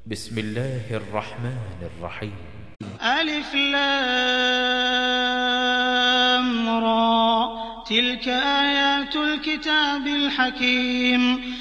بسم الله الرحمن الرحيم. ألف لام را تلك آيات الكتاب الحكيم